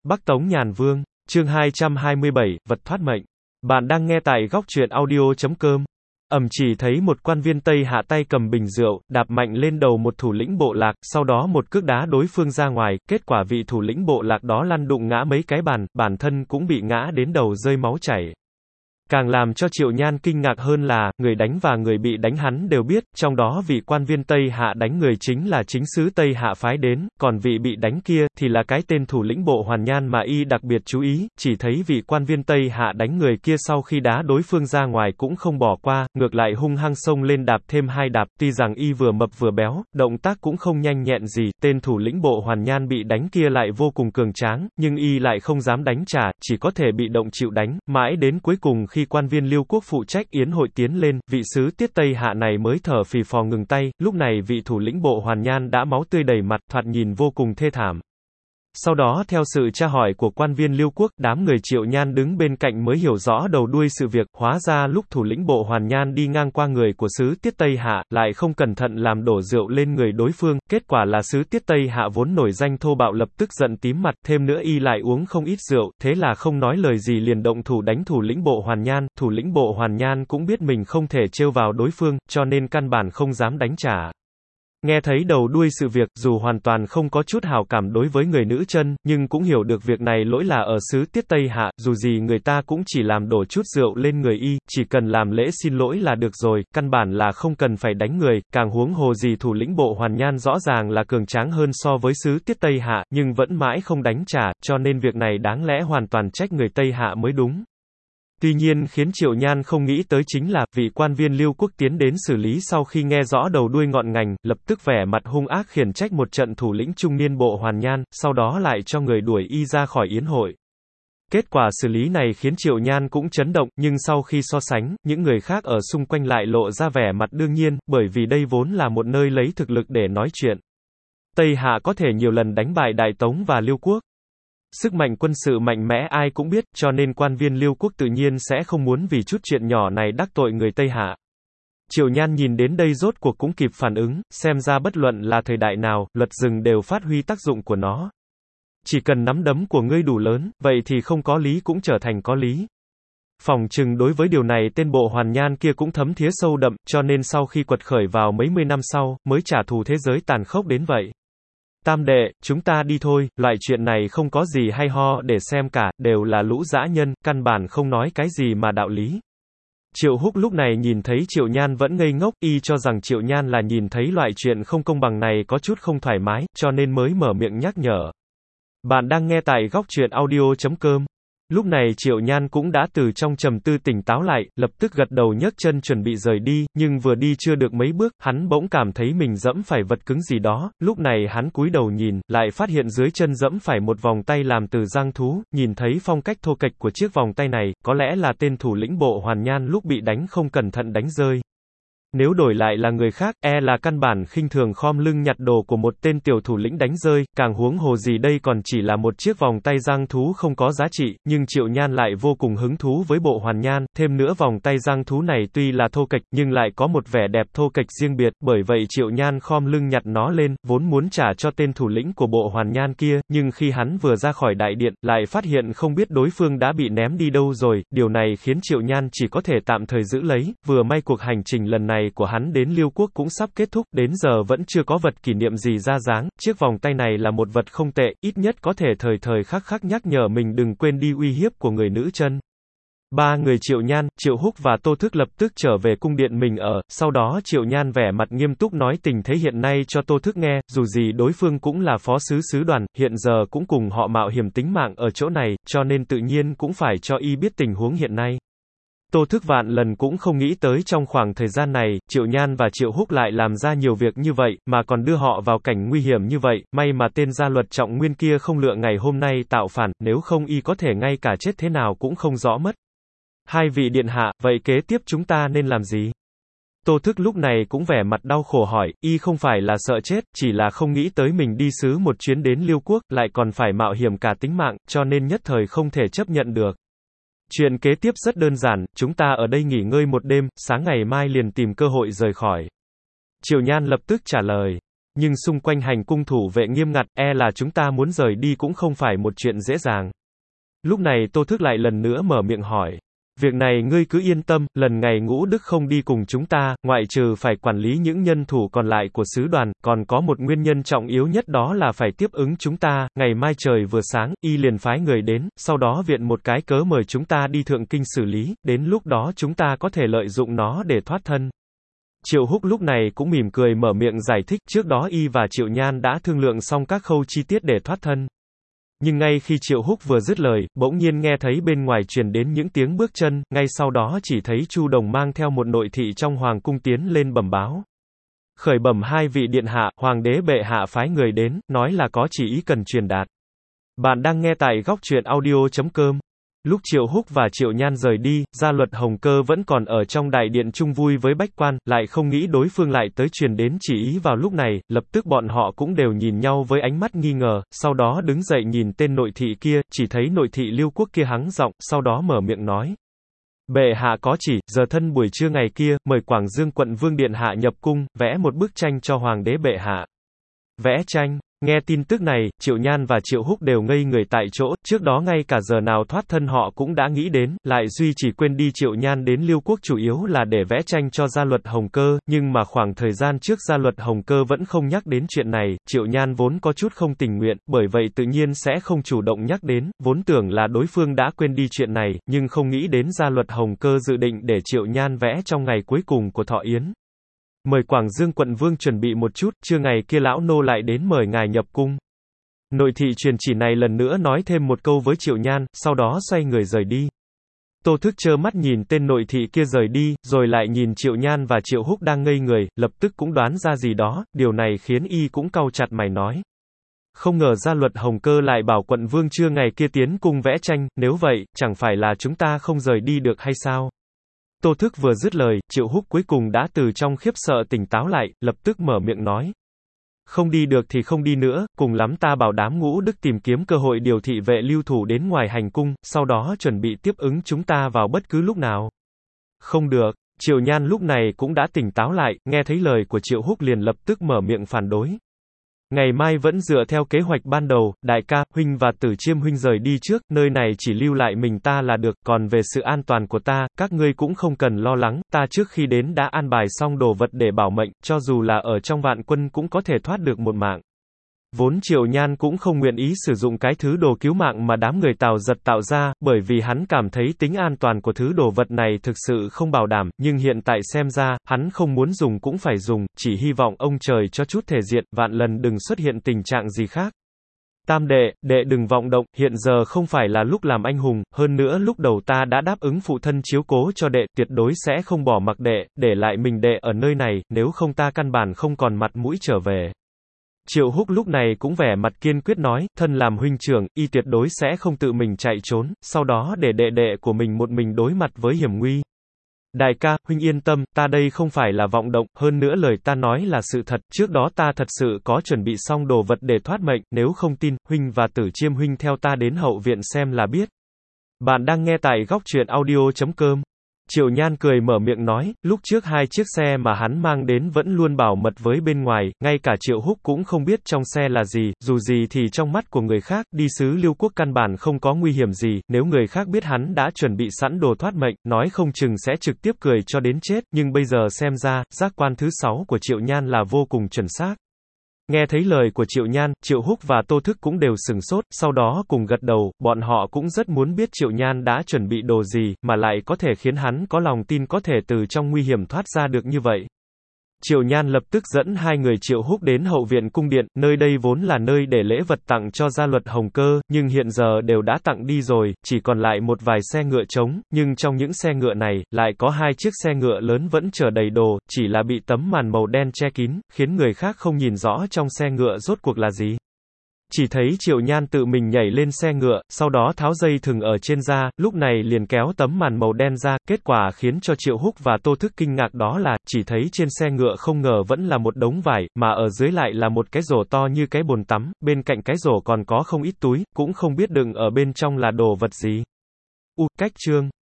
Bắc Tống Nhàn Vương, chương 227, vật thoát mệnh. Bạn đang nghe tại góc truyện audio.com. Chỉ thấy một quan viên Tây Hạ tay cầm bình rượu, đạp mạnh lên đầu một thủ lĩnh bộ lạc, sau đó một cước đá đối phương ra ngoài, kết quả vị thủ lĩnh bộ lạc đó lăn đụng ngã mấy cái bàn, bản thân cũng bị ngã đến đầu rơi máu chảy. Càng làm cho Triệu Nhan kinh ngạc hơn là, người đánh và người bị đánh hắn đều biết, trong đó vị quan viên Tây Hạ đánh người chính là chính sứ Tây Hạ phái đến, còn vị bị đánh kia, thì là cái tên thủ lĩnh bộ Hoàn Nhan mà y đặc biệt chú ý, chỉ thấy vị quan viên Tây Hạ đánh người kia sau khi đá đối phương ra ngoài cũng không bỏ qua, ngược lại hung hăng xông lên đạp thêm hai đạp, tuy rằng y vừa mập vừa béo, động tác cũng không nhanh nhẹn gì, tên thủ lĩnh bộ Hoàn Nhan bị đánh kia lại vô cùng cường tráng, nhưng y lại không dám đánh trả, chỉ có thể bị động chịu đánh, mãi đến cuối cùng khi quan viên Liêu quốc phụ trách yến hội tiến lên, vị sứ Tiết Tây Hạ này mới thở phì phò ngừng tay, lúc này vị thủ lĩnh bộ Hoàn Nhan đã máu tươi đầy mặt, thoạt nhìn vô cùng thê thảm. Sau đó theo sự tra hỏi của quan viên Liêu quốc, đám người Triệu Nhan đứng bên cạnh mới hiểu rõ đầu đuôi sự việc, hóa ra lúc thủ lĩnh bộ Hoàn Nhan đi ngang qua người của sứ Tiết Tây Hạ, lại không cẩn thận làm đổ rượu lên người đối phương, kết quả là sứ Tiết Tây Hạ vốn nổi danh thô bạo lập tức giận tím mặt, thêm nữa y lại uống không ít rượu, thế là không nói lời gì liền động thủ đánh thủ lĩnh bộ Hoàn Nhan, thủ lĩnh bộ Hoàn Nhan cũng biết mình không thể trêu vào đối phương, cho nên căn bản không dám đánh trả. Nghe thấy đầu đuôi sự việc, dù hoàn toàn không có chút hào cảm đối với người nữ chân, nhưng cũng hiểu được việc này lỗi là ở xứ Tiết Tây Hạ, dù gì người ta cũng chỉ làm đổ chút rượu lên người y, chỉ cần làm lễ xin lỗi là được rồi, căn bản là không cần phải đánh người, càng huống hồ gì thủ lĩnh bộ Hoàn Nhan rõ ràng là cường tráng hơn so với xứ Tiết Tây Hạ, nhưng vẫn mãi không đánh trả, cho nên việc này đáng lẽ hoàn toàn trách người Tây Hạ mới đúng. Tuy nhiên khiến Triệu Nhan không nghĩ tới chính là, vị quan viên Liêu quốc tiến đến xử lý sau khi nghe rõ đầu đuôi ngọn ngành, lập tức vẻ mặt hung ác khiển trách một trận thủ lĩnh trung niên bộ Hoàn Nhan, sau đó lại cho người đuổi y ra khỏi yến hội. Kết quả xử lý này khiến Triệu Nhan cũng chấn động, nhưng sau khi so sánh, những người khác ở xung quanh lại lộ ra vẻ mặt đương nhiên, bởi vì đây vốn là một nơi lấy thực lực để nói chuyện. Tây Hạ có thể nhiều lần đánh bại Đại Tống và Liêu quốc. Sức mạnh quân sự mạnh mẽ ai cũng biết, cho nên quan viên Liêu quốc tự nhiên sẽ không muốn vì chút chuyện nhỏ này đắc tội người Tây Hạ. Triệu Nhan nhìn đến đây rốt cuộc cũng kịp phản ứng, xem ra bất luận là thời đại nào, luật rừng đều phát huy tác dụng của nó. Chỉ cần nắm đấm của ngươi đủ lớn, vậy thì không có lý cũng trở thành có lý. Phỏng chừng đối với điều này tên bộ Hoàn Nhan kia cũng thấm thía sâu đậm, cho nên sau khi quật khởi vào mấy mươi năm sau, mới trả thù thế giới tàn khốc đến vậy. Tam đệ, chúng ta đi thôi, loại chuyện này không có gì hay ho để xem cả, đều là lũ dã nhân, căn bản không nói cái gì mà đạo lý. Triệu Húc lúc này nhìn thấy Triệu Nhan vẫn ngây ngốc, y cho rằng Triệu Nhan là nhìn thấy loại chuyện không công bằng này có chút không thoải mái, cho nên mới mở miệng nhắc nhở. Bạn đang nghe tại góc truyện audio.com. Lúc này Triệu Nhan cũng đã từ trong trầm tư tỉnh táo lại, lập tức gật đầu nhấc chân chuẩn bị rời đi, nhưng vừa đi chưa được mấy bước, hắn bỗng cảm thấy mình dẫm phải vật cứng gì đó, lúc này hắn cúi đầu nhìn, lại phát hiện dưới chân dẫm phải một vòng tay làm từ giang thú, nhìn thấy phong cách thô kệch của chiếc vòng tay này, có lẽ là tên thủ lĩnh bộ Hoàn Nhan lúc bị đánh không cẩn thận đánh rơi. Nếu đổi lại là người khác, là căn bản khinh thường khom lưng nhặt đồ của một tên tiểu thủ lĩnh đánh rơi, càng huống hồ gì đây còn chỉ là một chiếc vòng tay giang thú không có giá trị, nhưng Triệu Nhan lại vô cùng hứng thú với bộ Hoàn Nhan, thêm nữa vòng tay giang thú này tuy là thô kệch, nhưng lại có một vẻ đẹp thô kệch riêng biệt, bởi vậy Triệu Nhan khom lưng nhặt nó lên, vốn muốn trả cho tên thủ lĩnh của bộ Hoàn Nhan kia, nhưng khi hắn vừa ra khỏi đại điện, lại phát hiện không biết đối phương đã bị ném đi đâu rồi, điều này khiến Triệu Nhan chỉ có thể tạm thời giữ lấy, vừa may cuộc hành trình lần này của hắn đến Liêu quốc cũng sắp kết thúc, đến giờ vẫn chưa có vật kỷ niệm gì ra dáng, chiếc vòng tay này là một vật không tệ, ít nhất có thể thời thời khắc khắc nhắc nhở mình đừng quên đi uy hiếp của người nữ chân. Ba người Triệu Nhan, Triệu Húc và Tô Thức lập tức trở về cung điện mình ở, sau đó Triệu Nhan vẻ mặt nghiêm túc nói tình thế hiện nay cho Tô Thức nghe, dù gì đối phương cũng là phó sứ sứ đoàn, hiện giờ cũng cùng họ mạo hiểm tính mạng ở chỗ này, cho nên tự nhiên cũng phải cho y biết tình huống hiện nay. Tô Thức vạn lần cũng không nghĩ tới trong khoảng thời gian này, Triệu Nhan và Triệu Húc lại làm ra nhiều việc như vậy, mà còn đưa họ vào cảnh nguy hiểm như vậy, may mà tên gia luật trọng nguyên kia không lựa ngày hôm nay tạo phản, nếu không y có thể ngay cả chết thế nào cũng không rõ mất. Hai vị điện hạ, vậy kế tiếp chúng ta nên làm gì? Tô Thức lúc này cũng vẻ mặt đau khổ hỏi, y không phải là sợ chết, chỉ là không nghĩ tới mình đi sứ một chuyến đến Liêu quốc, lại còn phải mạo hiểm cả tính mạng, cho nên nhất thời không thể chấp nhận được. Chuyện kế tiếp rất đơn giản, chúng ta ở đây nghỉ ngơi một đêm, sáng ngày mai liền tìm cơ hội rời khỏi. Triệu Nhan lập tức trả lời. nhưng xung quanh hành cung thủ vệ nghiêm ngặt, e là chúng ta muốn rời đi cũng không phải một chuyện dễ dàng. Lúc này Tô Thức lại lần nữa mở miệng hỏi. Việc này ngươi cứ yên tâm, lần ngày Ngũ Đức không đi cùng chúng ta, ngoại trừ phải quản lý những nhân thủ còn lại của sứ đoàn, còn có một nguyên nhân trọng yếu nhất đó là phải tiếp ứng chúng ta, ngày mai trời vừa sáng, y liền phái người đến, sau đó viện một cái cớ mời chúng ta đi Thượng Kinh xử lý, đến lúc đó chúng ta có thể lợi dụng nó để thoát thân. Triệu Húc lúc này cũng mỉm cười mở miệng giải thích, trước đó y và Triệu Nhan đã thương lượng xong các khâu chi tiết để thoát thân. Nhưng ngay khi Triệu Húc vừa dứt lời, bỗng nhiên nghe thấy bên ngoài truyền đến những tiếng bước chân, ngay sau đó chỉ thấy Chu Đồng mang theo một nội thị trong hoàng cung tiến lên bẩm báo. Khởi bẩm hai vị điện hạ, hoàng đế bệ hạ phái người đến, nói là có chỉ ý cần truyền đạt. Bạn đang nghe tại góc truyện audio.com. Lúc Triệu Húc và Triệu Nhan rời đi, Gia Luật Hồng Cơ vẫn còn ở trong đại điện chung vui với bách quan, lại không nghĩ đối phương lại tới truyền đến chỉ ý vào lúc này, lập tức bọn họ cũng đều nhìn nhau với ánh mắt nghi ngờ, sau đó đứng dậy nhìn tên nội thị kia, chỉ thấy nội thị Liêu Quốc kia hắng giọng, sau đó mở miệng nói. Bệ hạ có chỉ, giờ thân buổi trưa ngày kia, mời Quảng Dương quận vương điện hạ nhập cung, vẽ một bức tranh cho hoàng đế bệ hạ. Vẽ tranh. Nghe tin tức này, Triệu Nhan và Triệu Húc đều ngây người tại chỗ, trước đó ngay cả giờ nào thoát thân họ cũng đã nghĩ đến, lại duy chỉ quên đi Triệu Nhan đến Liêu Quốc chủ yếu là để vẽ tranh cho Gia Luật Hồng Cơ, nhưng mà khoảng thời gian trước Gia Luật Hồng Cơ vẫn không nhắc đến chuyện này, Triệu Nhan vốn có chút không tình nguyện, bởi vậy tự nhiên sẽ không chủ động nhắc đến, vốn tưởng là đối phương đã quên đi chuyện này, nhưng không nghĩ đến Gia Luật Hồng Cơ dự định để Triệu Nhan vẽ trong ngày cuối cùng của thọ yến. Mời Quảng Dương quận vương chuẩn bị một chút, trưa ngày kia lão nô lại đến mời ngài nhập cung. Nội thị truyền chỉ này lần nữa nói thêm một câu với Triệu Nhan, sau đó xoay người rời đi. Tô Thức trơ mắt nhìn tên nội thị kia rời đi, rồi lại nhìn Triệu Nhan và Triệu Húc đang ngây người, lập tức cũng đoán ra gì đó, điều này khiến y cũng cau chặt mày nói. Không ngờ Gia Luật Hồng Cơ lại bảo quận vương trưa ngày kia tiến cung vẽ tranh, nếu vậy, chẳng phải là chúng ta không rời đi được hay sao? Tô Thức vừa dứt lời, Triệu Húc cuối cùng đã từ trong khiếp sợ tỉnh táo lại, lập tức mở miệng nói. Không đi được thì không đi nữa, cùng lắm ta bảo đám Ngũ Đức tìm kiếm cơ hội điều thị vệ lưu thủ đến ngoài hành cung, sau đó chuẩn bị tiếp ứng chúng ta vào bất cứ lúc nào. Không được, Triệu Nhan lúc này cũng đã tỉnh táo lại, nghe thấy lời của Triệu Húc liền lập tức mở miệng phản đối. Ngày mai vẫn dựa theo kế hoạch ban đầu, đại ca, huynh và Tử Chiêm huynh rời đi trước, nơi này chỉ lưu lại mình ta là được, còn về sự an toàn của ta, các ngươi cũng không cần lo lắng, ta trước khi đến đã an bài xong đồ vật để bảo mệnh, cho dù là ở trong vạn quân cũng có thể thoát được một mạng. Vốn Triệu Nhan cũng không nguyện ý sử dụng cái thứ đồ cứu mạng mà đám người Tào Giật tạo ra, bởi vì hắn cảm thấy tính an toàn của thứ đồ vật này thực sự không bảo đảm, nhưng hiện tại xem ra, hắn không muốn dùng cũng phải dùng, chỉ hy vọng ông trời cho chút thể diện, vạn lần đừng xuất hiện tình trạng gì khác. Tam đệ, đệ đừng vọng động, hiện giờ không phải là lúc làm anh hùng, hơn nữa lúc đầu ta đã đáp ứng phụ thân chiếu cố cho đệ, tuyệt đối sẽ không bỏ mặc đệ, để lại mình đệ ở nơi này, nếu không ta căn bản không còn mặt mũi trở về. Triệu Húc lúc này cũng vẻ mặt kiên quyết nói, thân làm huynh trưởng, y tuyệt đối sẽ không tự mình chạy trốn, sau đó để đệ đệ của mình một mình đối mặt với hiểm nguy. Đại ca, huynh yên tâm, ta đây không phải là vọng động, hơn nữa lời ta nói là sự thật, trước đó ta thật sự có chuẩn bị xong đồ vật để thoát mệnh, nếu không tin, huynh và Tử Chiêm huynh theo ta đến hậu viện xem là biết. Bạn đang nghe tại góc truyện audio.com. Triệu Nhan cười mở miệng nói, lúc trước hai chiếc xe mà hắn mang đến vẫn luôn bảo mật với bên ngoài, ngay cả Triệu Húc cũng không biết trong xe là gì, dù gì thì trong mắt của người khác, đi sứ Liêu Quốc căn bản không có nguy hiểm gì, nếu người khác biết hắn đã chuẩn bị sẵn đồ thoát mệnh, nói không chừng sẽ trực tiếp cười cho đến chết, nhưng bây giờ xem ra, giác quan thứ 6 của Triệu Nhan là vô cùng chuẩn xác. Nghe thấy lời của Triệu Nhan, Triệu Húc và Tô Thức cũng đều sửng sốt, sau đó cùng gật đầu, bọn họ cũng rất muốn biết Triệu Nhan đã chuẩn bị đồ gì, mà lại có thể khiến hắn có lòng tin có thể từ trong nguy hiểm thoát ra được như vậy. Triệu Nhan lập tức dẫn hai người Triệu Húc đến hậu viện cung điện, nơi đây vốn là nơi để lễ vật tặng cho Gia Luật Hồng Cơ, nhưng hiện giờ đều đã tặng đi rồi, chỉ còn lại một vài xe ngựa trống, nhưng trong những xe ngựa này, lại có hai chiếc xe ngựa lớn vẫn chở đầy đồ, chỉ là bị tấm màn màu đen che kín, khiến người khác không nhìn rõ trong xe ngựa rốt cuộc là gì. Chỉ thấy Triệu Nhan tự mình nhảy lên xe ngựa, sau đó tháo dây thừng ở trên da, lúc này liền kéo tấm màn màu đen ra, kết quả khiến cho Triệu Húc và Tô Thức kinh ngạc đó là, chỉ thấy trên xe ngựa không ngờ vẫn là một đống vải, mà ở dưới lại là một cái rổ to như cái bồn tắm, bên cạnh cái rổ còn có không ít túi, cũng không biết đựng ở bên trong là đồ vật gì. Cách chương